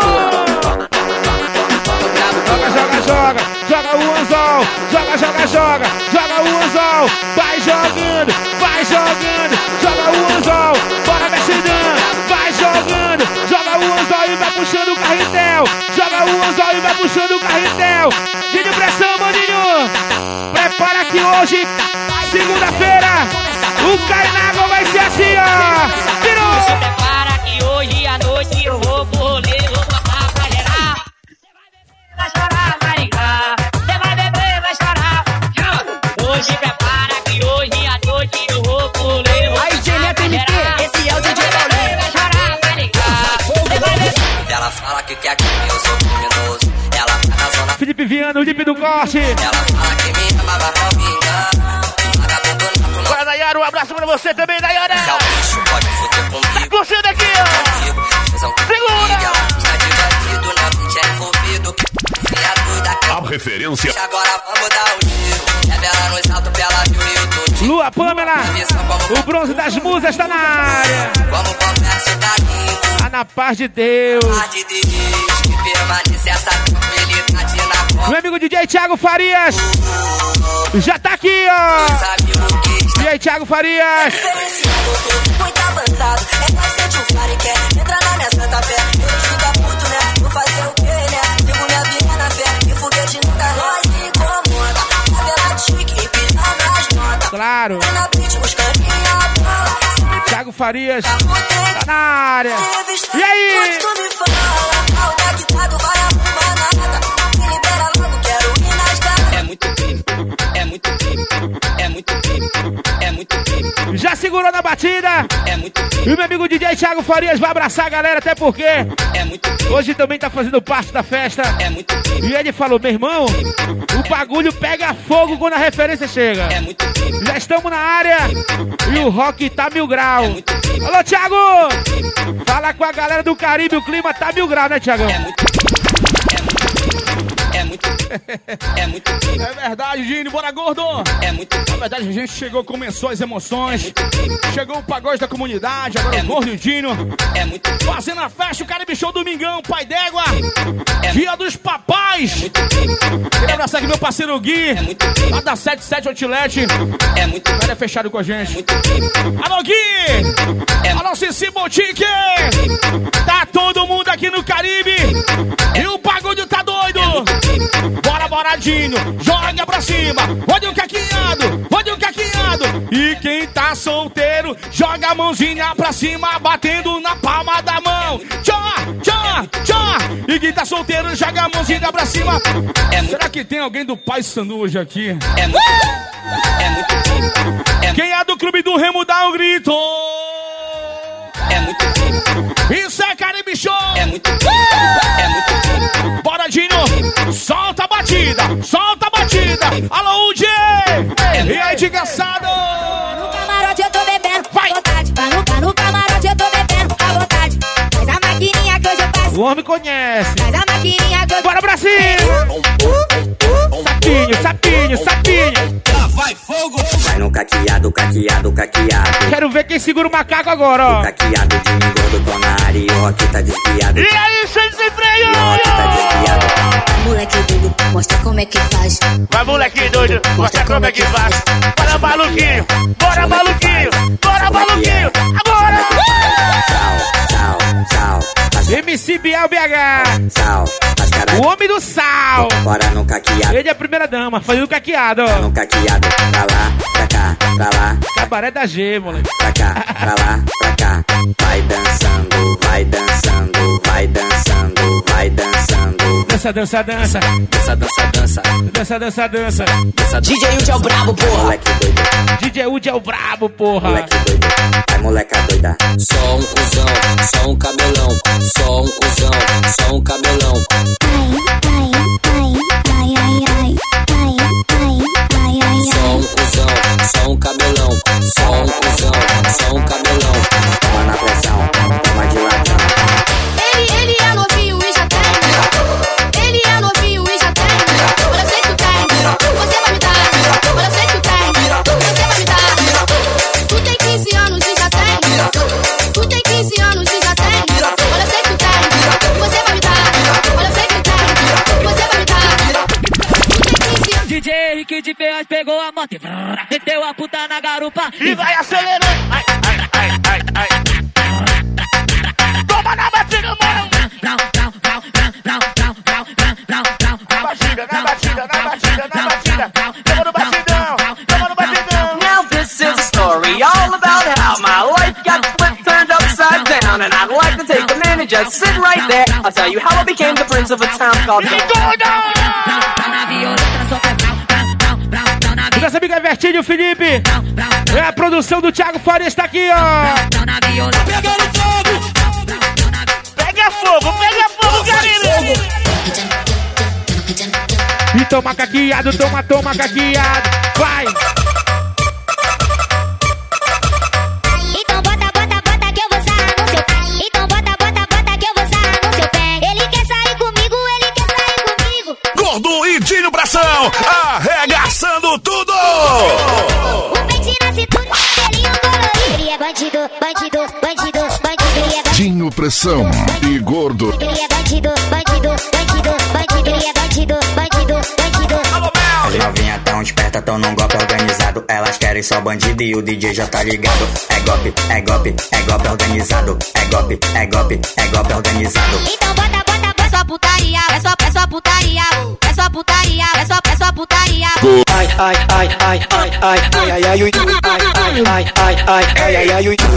Joga, joga, joga, joga o anzol. Joga, joga, joga, joga o anzol. Vai jogando, vai jogando, joga o anzol. Bora, Mexidão, vai jogando. Joga o anzol e vai puxando o carretel. Joga o anzol e vai puxando o carretel. De pressão, maninho. Prepara que hoje, segunda-feira, o cai na água vai ser assim, ó. Virou! Se prepara que hoje à noite eu vou pro rolê, vou tocar pra gerar. Vai chorar, vai ligar. Você vai beber, vai chorar. Hoje prepara que hoje à noite eu vou pro rolê, vou Aí, Geneto M T, esse é o D J Paulinho. vai chorar, vai ligar. Você vai beber. Ela fala que quer que eu sou criminoso. Ela tá na zona. Felipe Viana, o Lipe do Corte. Ela fala que me ama, vai novinha. Vagabundo na Bora, Nayara. Nayara, um abraço pra você também, Nayara. Tá curtindo aqui, ó. Segura. A referência. Agora vamos dar o giro. Revela no salto pela viu e o tudo. Lua Pamela, o bronze das musas tá na área. Como comércio tá lindo. Tá na paz de Deus. Paz de Deus. Que permanece essa tranquilidade na boca. Meu amigo D J Thiago Farias já tá aqui, ó. D J Thiago Farias. Muito avançado. É mais sente o faro e quer entrar na minha santa fé. Eu fica puto, né? Vou fazer o quê, né? Sigo minha vida na fé. E foguete nunca nós incomoda. Favela chique, empilhar minhas notas. Claro. É na beat, buscando minha bola. Thiago Farias tá na área. E aí? Tu me fala, o tactado vai arrumar nada. Me libera logo, quero ir nas datas. É muito crime, é muito crime, é muito crime, é muito crime. Já segurou na batida? É muito E crime. o meu amigo D J Thiago Farias vai abraçar a galera, até porque É muito crime. hoje também tá fazendo parte da festa. É muito crime. E ele falou, meu irmão, o bagulho pega fogo quando a referência chega. É muito crime. Já estamos na área e o rock tá mil grau. É muito crime. Alô, Thiago! Fala com a galera do Caribe, o clima tá mil grau, né, Thiagão? É muito É muito É muito crime. É verdade, Gini, bora gordo! É muito Na verdade, a gente chegou, começou as emoções. crime. Chegou o pagode da comunidade, agora É o Gordo e o Dino. É muito Fazendo a festa, o Caribe Show Domingão, Pai d'Égua. É Dia dos Papais. muito crime. Queria abraçar aqui meu parceiro Gui, É muito crime. lá da setenta e sete Outlet. É muito Cara, é fechado com a gente. muito crime. Alô, Gui! É Alô, Cici Boutique! Tá todo mundo aqui no Caribe. E o bagulho tá doido. Bora, bora, Dino. Joga pra cima. Olha o caqueado. Olha o caqueado. E quem tá solteiro, joga a mãozinha pra cima, batendo na palma da mão. Tchá, tchá, tchá. E quem tá solteiro, joga a mãozinha pra cima. É muito Será que tem alguém do Pai Sandu hoje aqui? É muito É muito crime. É Quem é do Clube do Remo, dá um grito. É muito crime. Isso é Caribe Show. É muito crime. É muito crime. Bora, Dino. Solta a batida. Solta a batida. Alô, U J. E aí, desgraçado. No camarote eu tô bebendo, Vai. à vontade. Vai no, no camarote eu tô bebendo, à vontade. Faz a maquininha que hoje eu passo. O homem conhece. Faz a maquininha que eu Bora pra cima. Sapinho, sapinho, sapinho. Vai fogo! Vai no caqueado, caqueado, caqueado. Quero ver quem segura o macaco agora, ó. Caqueado de mim, gordo, tô na área e o rock tá desviado. E aí, sem sem freio. E o rock tá desviado. Moleque doido, mostra como é que faz. Vai, moleque doido. Mostra como é que faz. Bora, maluquinho. Bora, maluquinho. Bora, maluquinho. Agora. Sal, sal, sal. M C Biel B H. Sal, as caras. O homem do sal. Bora no caqueado. Ele é a primeira dama, fazendo o caqueado, ó. No caqueado. Pra lá, pra cá, pra lá. Cabaré da G, moleque. Pra cá, pra lá, pra cá. Vai dançando, vai dançando, vai dançando, vai dançando. Dança, dança, dança. Dança, dança, dança. Dança, dança, dança. dança D J Udi é o brabo, porra. Moleque doido, D J Wood é o brabo, porra. moleque doido. Vai, moleca doida. Só um cuzão, só um cabelão. Só um cuzão, só um cabelão. Só um cuzão, só um cabelão. Só um cuzão, só um cabelão. Toma na pressão, toma de latão. Ele, ele é novinho e já tem. Ele é novinho e já tem. Agora eu sei que tu tem. Você vai me dar. Agora eu sei que tu tem. Você vai me dar. Tu tem quinze anos e já tem. Tu tem quinze anos e já tem. Agora eu sei que tu tem. Você vai me dar. Agora eu sei que tu tem. Você vai me dar. Tu tem quinze anos. D J Henrique de Ferraz pegou a moto e vrrr, meteu a puta na garupa E vai acelerando. Ai, ai, ai, ai, ai. Toma na batida, mano. Na batida, na batida, na batida, na batida. Toma no batidão, toma no batidão. Now this is a story all about how my life got flipped, turned upside down. And I'd like to take a minute, just sit right there. I'll tell you how I became the prince of a town called Nossa amiga Vertinho, Felipe. É a produção do Thiago Farias, tá aqui, ó. Pegando fogo! Pega fogo, pega fogo, Caribe. E toma caqueado, toma, toma caqueado. Vai. Gordo e Dinho Pressão, arregaçando tudo! O pente na cintura, cabelinho colorido. Ele é bandido, bandido, bandido, bandido. Ele é bandido. Dinho Pressão e Gordo. Ele é bandido, bandido, bandido, bandido. Ele é bandido, bandido, bandido. As novinhas tão espertas, tão num golpe organizado. Elas querem só bandido e o D J já tá ligado. É golpe, é golpe, é golpe organizado. É golpe, é golpe, é golpe organizado. Então bota, bota, bota. É só putaria, é só, é só putaria. É só putaria, é só, é só putaria. Ai, ai, ai, ai, ai, ai, ai, ai, ai, ui, ai, ai, ai, ai, ai, ai, ai, ai, ui.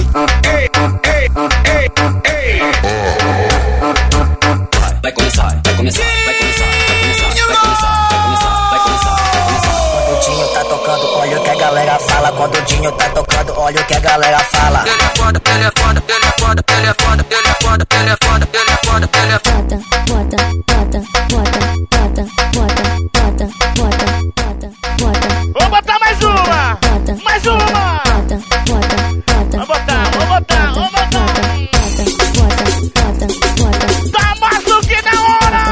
Vai começar, vai começar, vai começar, vai começar, vai começar, vai começar, vai começar, vai começar. Quando o Dinho tá tocando, olha o que a galera fala. Quando o Dinho tá tocando, olha o que a galera fala. Ele é foda, ele é foda, ele é foda, ele é foda, ele é foda, ele é foda, ele é foda, ele é foda. Bota, bota, bota, bota, bota, bota, bota, bota, bota. Vou botar mais uma! Mais uma! Bota, bota, bota. Vou botar, vou botar, vou botar. Bota, bota, bota, bota. Tá mais do que na hora!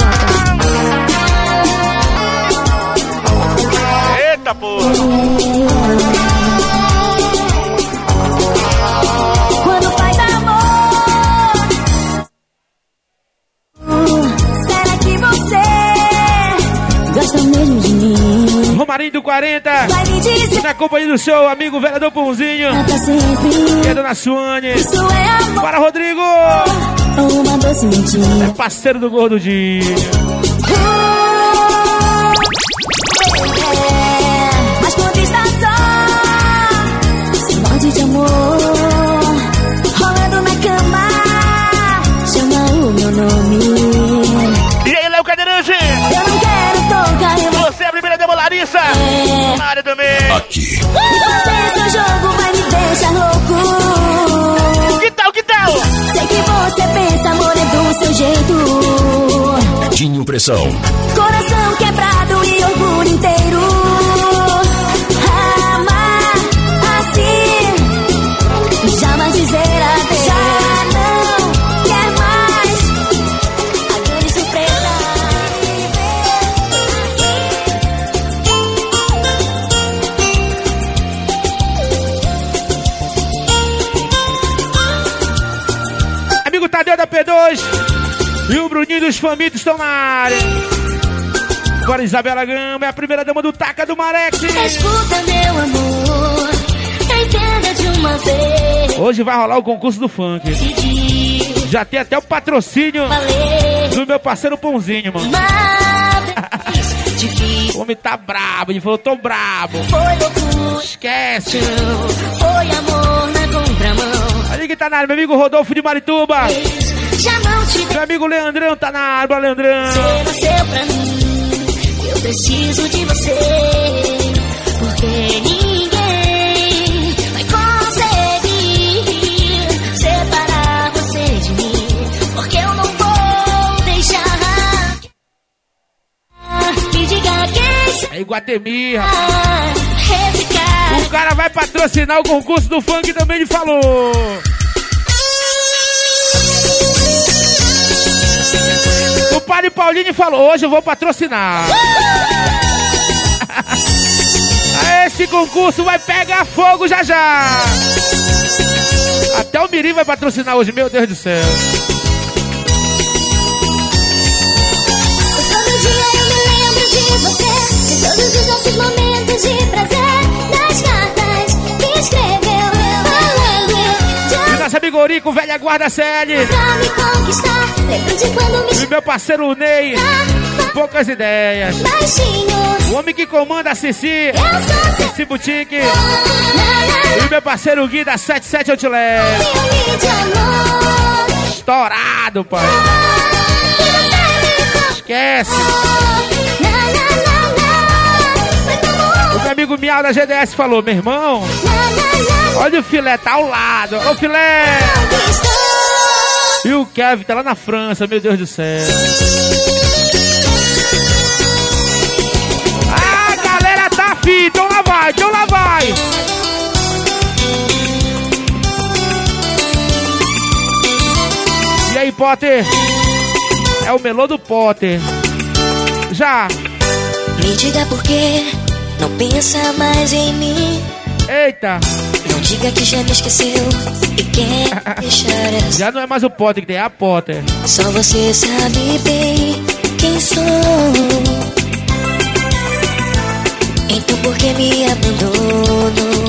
Eita porra! Quando faz amor, será que você gosta mesmo de mim? Romarinho do quarenta, Vai me dizer na companhia do seu amigo vereador Pãozinho, pra sempre. e a dona Suane. Isso é amor Para Rodrigo! ou uma doce mentira? É parceiro do Gordo Dinho. É, mas quando está só, se morde de amor, rolando na cama, chama o meu nome. E aí, Léo Cadeirante? Eu não quero tocar em você. Você é a primeira dama Larissa? É. Na área também. Aqui. E você, seu jogo vai me deixar louco. Que tal, que tal? Sei que você pensa, amor, é do seu jeito. Dinho Pressão. Coração quebrado e orgulho inteiro. Amar assim, jamais dizer adeus. Já não quer mais a grande surpresa. Amigo Tadeu da P dois e o Bruninho dos Famintos estão na área. Agora Isabela Gama é a primeira dama do Taca do Marex. Escuta, meu amor, entenda de uma vez. Hoje vai rolar o concurso do funk. Decidi, Já tem até o patrocínio falei, do meu parceiro Pãozinho, mano. uma vez difícil. O homem tá brabo, ele falou, tô brabo. Foi loucura, Esquece. foi amor na contramão. Ali que tá na área, meu amigo Rodolfo de Marituba. Já não te Meu amigo Leandrão tá na área, Leandrão. Você nasceu pra mim, eu preciso de você, porque ninguém vai conseguir separar você de mim, porque eu não vou deixar. Me diga quem É Iguatemi, será rapaz. esse cara. O cara vai patrocinar o concurso do funk também, ele falou. O Padre Paulinho falou, hoje eu vou patrocinar. Esse concurso vai pegar fogo já já. Até o Mirim vai patrocinar hoje, meu Deus do céu. Todo dia eu me lembro de você, de todos os nossos momentos de prazer, das cartas que escreveu, falando E nossa amiga Orico, velha guarda C L. pra me conquistar. Lembro de quando me E meu parceiro Ney, poucas ideias. baixinho. O homem que comanda a Cici, Eu sou Cici Boutique. Na, na, E meu parceiro Gui da setenta e sete Outlet. filme de amor. Estourado, pai. Que você me Esquece. Na, na, na, na. Foi como O meu amigo Miau da G D S falou, meu irmão, na, na, na. olha o filé, tá ao lado. Ô filé. Conquistou. E o Kevin tá lá na França, meu Deus do céu. Ah, galera tá afim, então lá vai, então lá vai. E aí, Potter? É o melô do Potter. Já. Me diga por que não pensa mais em mim. Eita. Não diga que já me esqueceu e quer deixar essa. Já não é mais o Potter que tem, é a Potter. Só você sabe bem quem sou. Então por que me abandonou?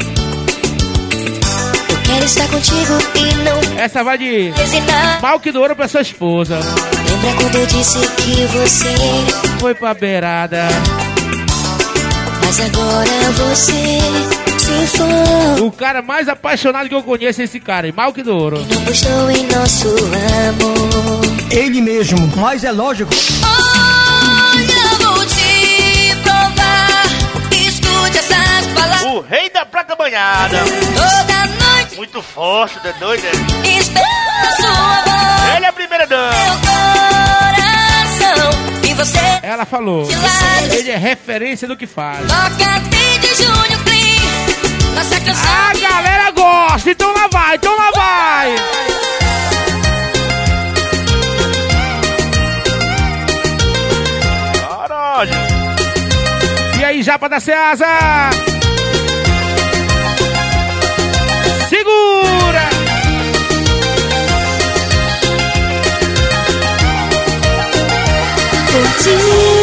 Eu quero estar contigo e não. Essa vai de hesitar. mal que do ouro pra sua esposa. Lembra quando eu disse que você foi pra beirada? Mas agora você se for. O cara mais apaixonado que eu conheço é esse cara, e mal que do ouro. Não gostou em nosso amor. Ele mesmo, mas é lógico. Olha, vou te provar. Escute essas palavras. O rei da prata banhada. Toda noite. Muito forte, tá doido? Espero sua voz. Ele é a primeira dama. Meu coração. E você. Ela falou. Ele é referência do que faz. Toca de Júnior Clean. Nossa canção. A galera gosta, então lá vai, então lá vai. Caralho. E aí, Japa da Ceasa? Segura! Por ti,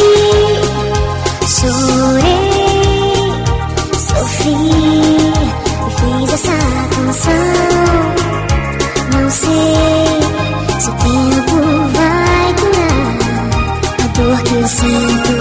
chorei, sofri e fiz essa canção. Não sei se o tempo vai curar a dor que eu sinto.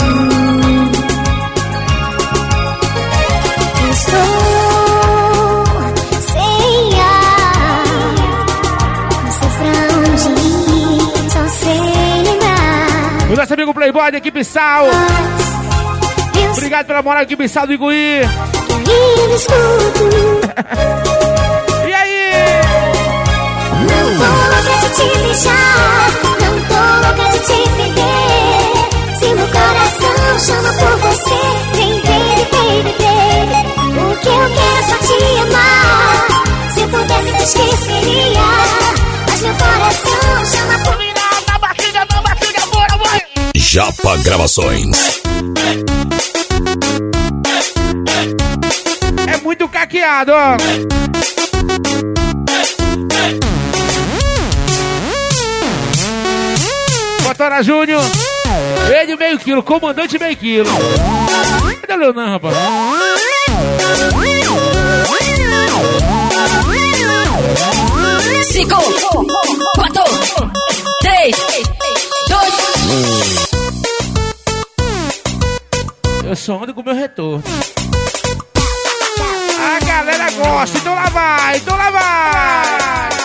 Estou sem ar, não sei pra onde ir, só sei lembrar. O nosso amigo Playboy da equipe Sal. Obrigado pela moral, equipe Sal do Iguí. E aí? Não tô louca de te beijar, não tô louca de te perder. Se meu coração chama por você, vem baby, baby, baby. O que eu quero é só te amar. Se eu pudesse te esqueceria, mas meu coração chama por mim. Na batida, na batida, bora, vai! Japa Gravações. É muito caqueado, ó. Motora Júnior. Ele meio quilo, comandante meio quilo. Cadê o Leonan, rapaz? Cinco, quatro, três, dois. Eu só ando com o meu retorno. A galera gosta, então lá vai, então lá vai.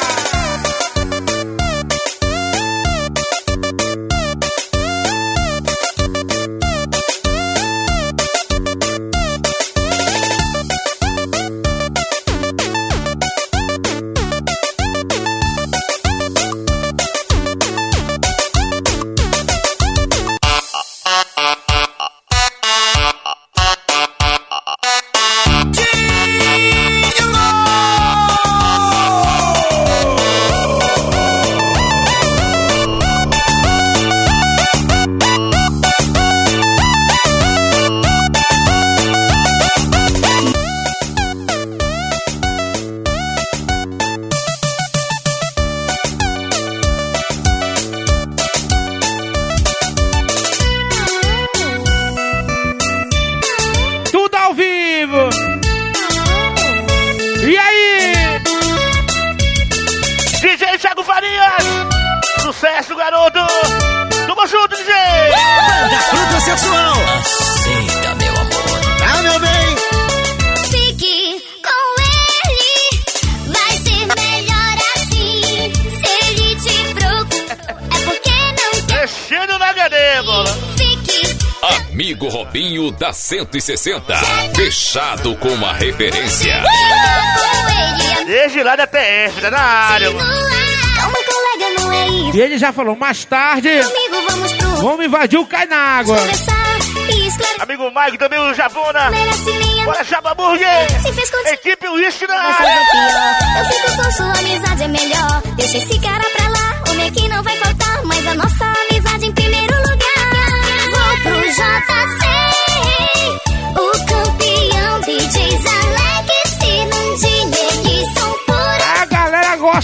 Sucesso, garoto! Tamo junto, D J! Banda Fruta Sexual! Aceita, meu amor. Ah, meu bem! Fique com ele, vai ser melhor assim. Se ele te procura, é porque não quer. Mexendo na H D, bola! Fique. Amigo Robinho da cento e sessenta. Fechado com uma referência. Desde lá da T F, tá na área, mano. Calma, colega, não é isso. E ele já falou, mais tarde, Amigo, vamos pro. vamos invadir o Cai na Água. Amigo Mike, também o Jabona. Bora, Jaba Burger. Equipe Whisky na Vai fazer o pior. Eu fico com sua amizade, é melhor. Deixa esse cara pra lá. Homem aqui não vai faltar, mas a nossa amizade em primeiro lugar.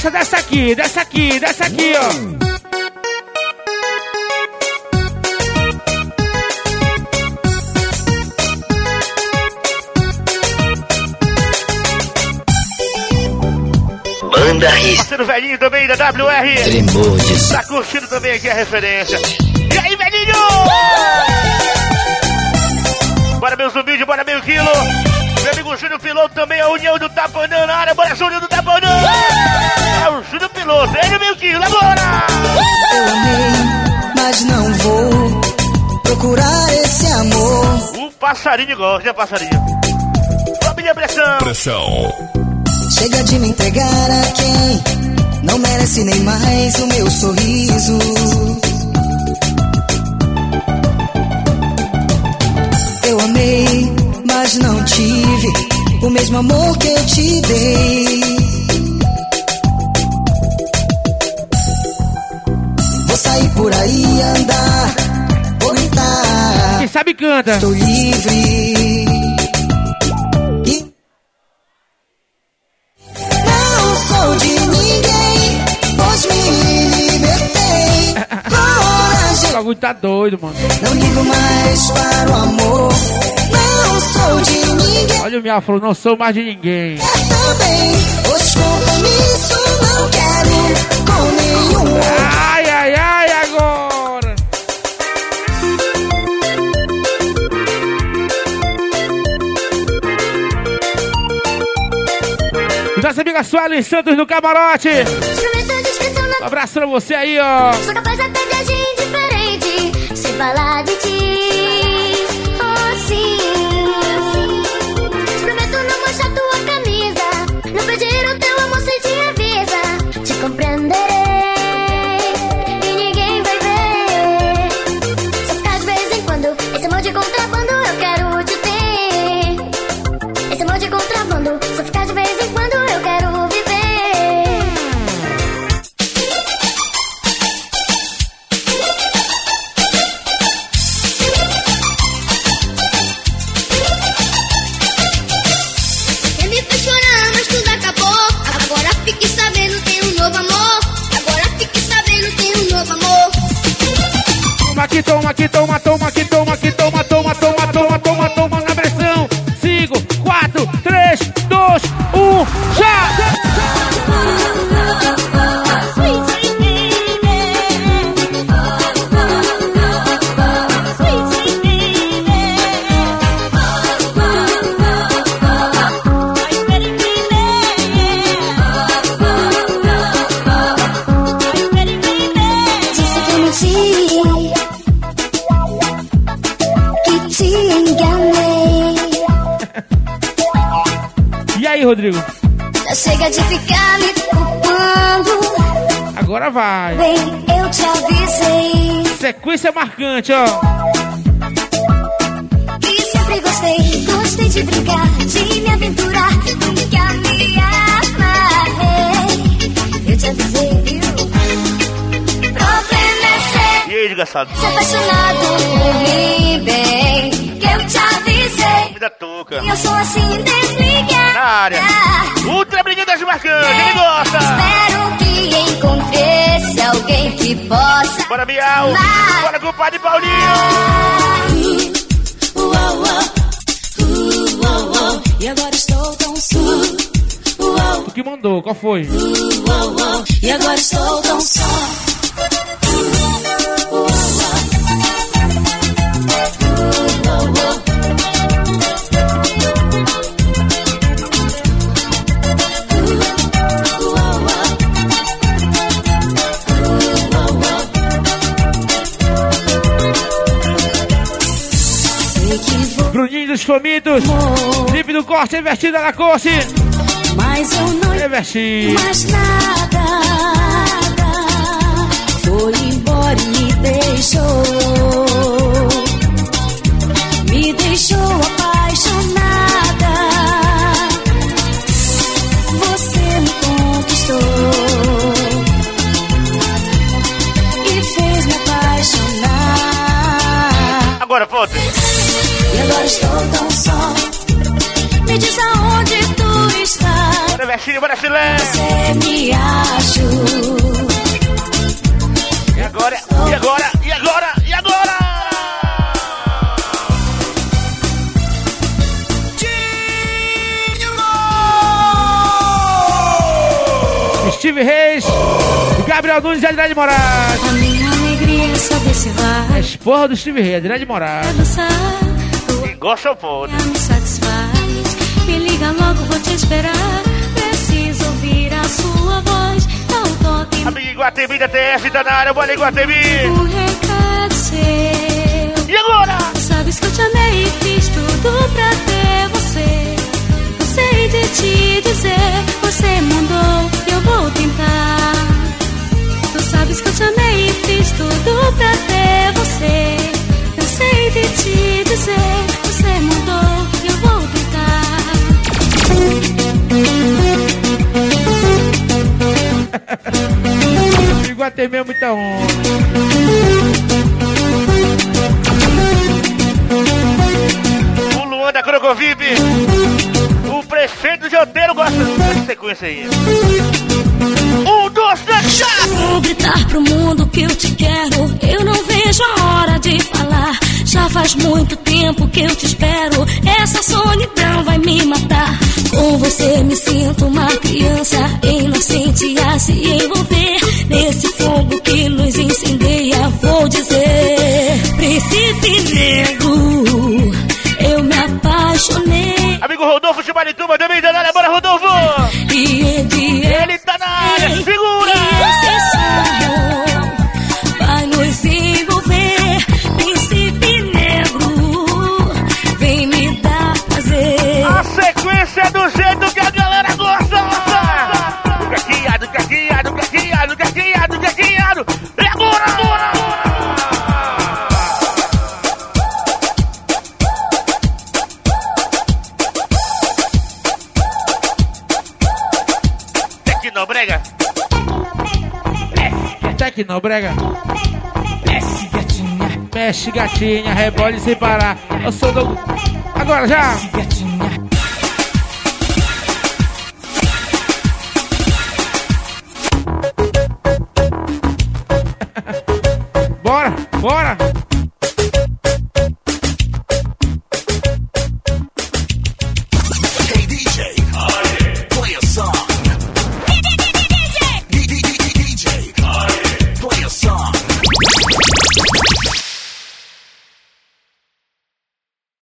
dessa, dessa aqui, dessa aqui, dessa aqui, ó. Banda Hits. Parceiro velhinho também da W R. Tremores. Tá curtindo também aqui a referência. E aí, velhinho? Bora, meu zumbi, bora, meu quilo. Meu amigo Júnior Piloto também, a união do Tapanã na área. Bora, Júnior do Tapanã. É o Júnior Piloto, ele, meu quilo, agora. Eu amei, mas não vou procurar esse amor. O passarinho gosta, né, passarinho? Família Pressão. Pressão. Chega de me entregar a quem não merece nem mais o meu sorriso. Eu amei, mas não tive o mesmo amor que eu te dei. Vou sair por aí, andar, vou gritar. Quem sabe canta. Estou livre. Sou de ninguém, pois me libertei. Coragem. O bagulho tá doido, mano. Não ligo mais para o amor. Não sou de ninguém. Olha o minha falou, não sou mais de ninguém. Também, os compromissos não quero com nenhum. Ai, ai, ai, agora. Nossa amiga Suelen Santos no camarote. Um abraço pra você aí, ó. Sou capaz até de agir indiferente, sem falar de ti. Oh, sim. Prometo não manchar tua camisa, não pedir o teu amor sem te avisa. Te compreenderei e ninguém vai ver. Só ficar de vez em quando, esse amor de contrabando eu quero te ter. Esse amor de contrabando, só ficar de vez em quando eu quero viver. Quem me fez chorar, mas tudo acabou. Agora fique sabendo, tem um novo amor. Agora fique sabendo, tem um novo amor. Toma aqui, toma aqui, toma, toma aqui, toma aqui, toma, toma, toma, toma, toma, toma na pressão. cinco, quatro, três, dois, um, já! Disse que eu menti, que te enganei. E aí, Rodrigo? Já chega de ficar me culpando. Agora vai. Bem, eu te avisei Sequência marcante, ó. que sempre gostei. Gostei de brincar, de me aventurar. Nunca me amarrei. Eu te avisei, viu? Problema é ser, E aí, desgraçado? ser apaixonado por mim, bem. Que eu te avisei. Me dá touca. E eu sou assim, desligada. Na área. Ultra Brigadas Marcantes, ele gosta. Espero que encontresse alguém que possa. Bora, Bial. Mas- Bora, compadre Paulinho. Uh, uh, uh, uh, uh, e agora estou tão só. Uh, uh, O que mandou? Qual foi? uh, uh, uh, e agora estou tão só. Uh, uh, uh, uh, uh, uh. Bruninho dos Fomitos. Lipe do corte, invertida na coce. Mas eu não Inverti. mais nada. Foi embora e me deixou. Me deixou apaixonada. Você me conquistou e fez me apaixonar. Agora, foda. E agora estou tão só. Me diz aonde tu estás. Bora, vestinho, bora, filé. Você me acho. E agora, e agora, e agora, e agora? Steve Reis, Gabriel Nunes e Adriane Moraes. A minha alegria é saber se vai. A esporra do Steve Reis, Adriane Moraes. E gosta ou pode? Me satisfaz. Me liga logo, vou te esperar. Preciso ouvir a sua voz. Dá um toque. Amiga Iguatemi da T F, tá na área, bora Iguatemi. Um recado seu. E agora? Sabes que eu te amei e fiz tudo pra ter você. Não sei de te dizer. Você mandou, eu vou tentar. Tu sabes que eu te amei e fiz tudo pra ter você. Não sei de te dizer. Você mandou, eu vou tentar. Iguatemi é muita onda. O Luan da Crocovip. O prefeito de Oteiro gosta dessa sequência aí. Um, dois, três, já! Vou gritar pro mundo que eu te quero. Eu não vejo a hora de falar. Já faz muito tempo que eu te espero. Essa solidão vai me matar. Com você me sinto uma criança inocente a se envolver nesse fogo que nos incendeia. Vou dizer, príncipe negro, eu me apaixonei. Amigo Rodolfo de Marituba, também da área, bora Rodolfo! E ele, ele tá na área, segura! Esse sonho vai nos envolver. Príncipe negro, vem me dar prazer. A sequência é do jeito que a galera gosta! Do caqueado, caqueado, caqueado, caqueado, caqueado! E agora, agora, agora! Tecnobrega. Tecnobrega. Mexe gatinha. Mexe gatinha, rebole sem parar. Eu sou do... Agora já.